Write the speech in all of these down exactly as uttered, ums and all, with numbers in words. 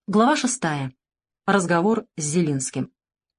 Глава шестая. Разговор с Зелинским.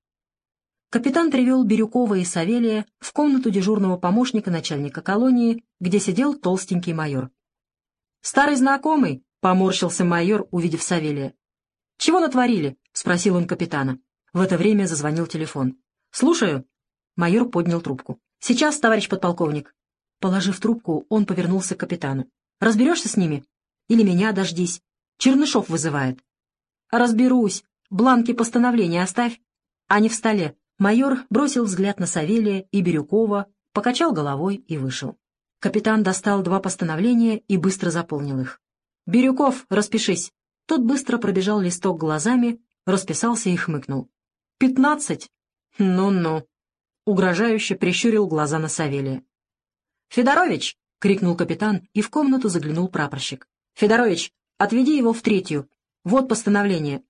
Капитан привел Бирюкова и Савелия в комнату дежурного помощника начальника колонии, где сидел толстенький майор. «Старый знакомый?» — поморщился майор, увидев Савелия. «Чего натворили?» — спросил он капитана. В это время зазвонил телефон. «Слушаю». Майор поднял трубку. «Сейчас, товарищ подполковник». Положив трубку, он повернулся к капитану. «Разберешься с ними? Или меня дождись? Чернышов вызывает». «Разберусь. Бланки постановления оставь. Они в столе». Майор бросил взгляд на Савелия и Бирюкова, покачал головой и вышел. Капитан достал два постановления и быстро заполнил их. «Бирюков, распишись». Тот быстро пробежал листок глазами, расписался и хмыкнул. «Пятнадцать? Ну-ну». Угрожающе прищурил глаза на Савелия. «Федорович!» — крикнул капитан, и в комнату заглянул прапорщик. «Федорович, отведи его в третью. Вот постановление».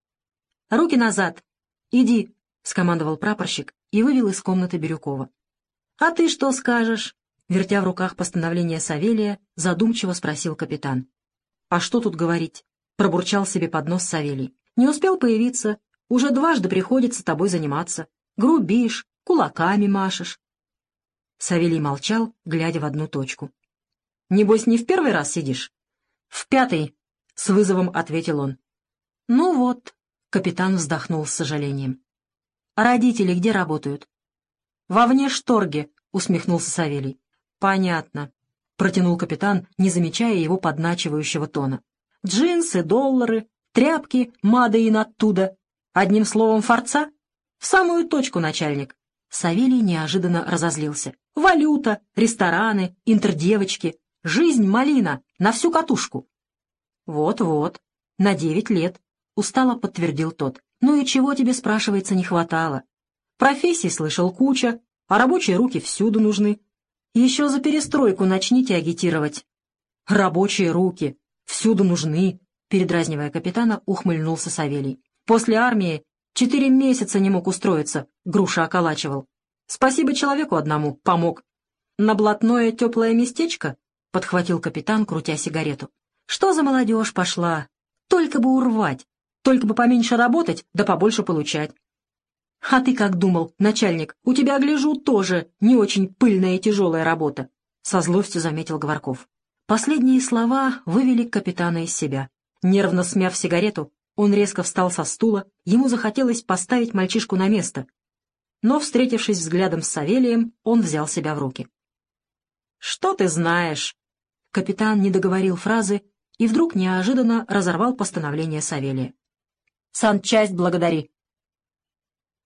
«Руки назад. Иди», — скомандовал прапорщик и вывел из комнаты Бирюкова. «А ты что скажешь?» — вертя в руках постановление Савелия, задумчиво спросил капитан. «А что тут говорить?» — пробурчал себе под нос Савелий. «Не успел появиться. Уже дважды приходится тобой заниматься. Грубишь, кулаками машешь». Савелий молчал, глядя в одну точку. «Небось, не в первый раз сидишь?» «В пятый», — с вызовом ответил он. «Ну вот», — капитан вздохнул с сожалением. «А родители где работают?» «Во внешторге», — усмехнулся Савелий. «Понятно», — протянул капитан, не замечая его подначивающего тона. «Джинсы, доллары, тряпки, мадеин оттуда. Одним словом, форца? В самую точку, начальник». Савелий неожиданно разозлился. «Валюта, рестораны, интердевочки. Жизнь малина, на всю катушку». «Вот-вот, на девять лет», — устало подтвердил тот. «Ну и чего тебе, спрашивается, не хватало? Профессий слышал куча, а рабочие руки всюду нужны. Еще за перестройку начните агитировать». «Рабочие руки всюду нужны», — передразнивая капитана, ухмыльнулся Савелий. «После армии четыре месяца не мог устроиться, груша околачивал. Спасибо человеку одному, помог». «На блатное теплое местечко?» — подхватил капитан, крутя сигарету. «Что за молодежь пошла? Только бы урвать, только бы поменьше работать, да побольше получать». «А ты как думал, начальник, у тебя, гляжу, тоже не очень пыльная и тяжелая работа», — со злостью заметил Говорков. Последние слова вывели капитана из себя. Нервно смяв сигарету, он резко встал со стула, ему захотелось поставить мальчишку на место. Но, встретившись взглядом с Савелием, он взял себя в руки. «Что ты знаешь?» Капитан не договорил фразы и вдруг неожиданно разорвал постановление Савелия. «Санчасть благодари.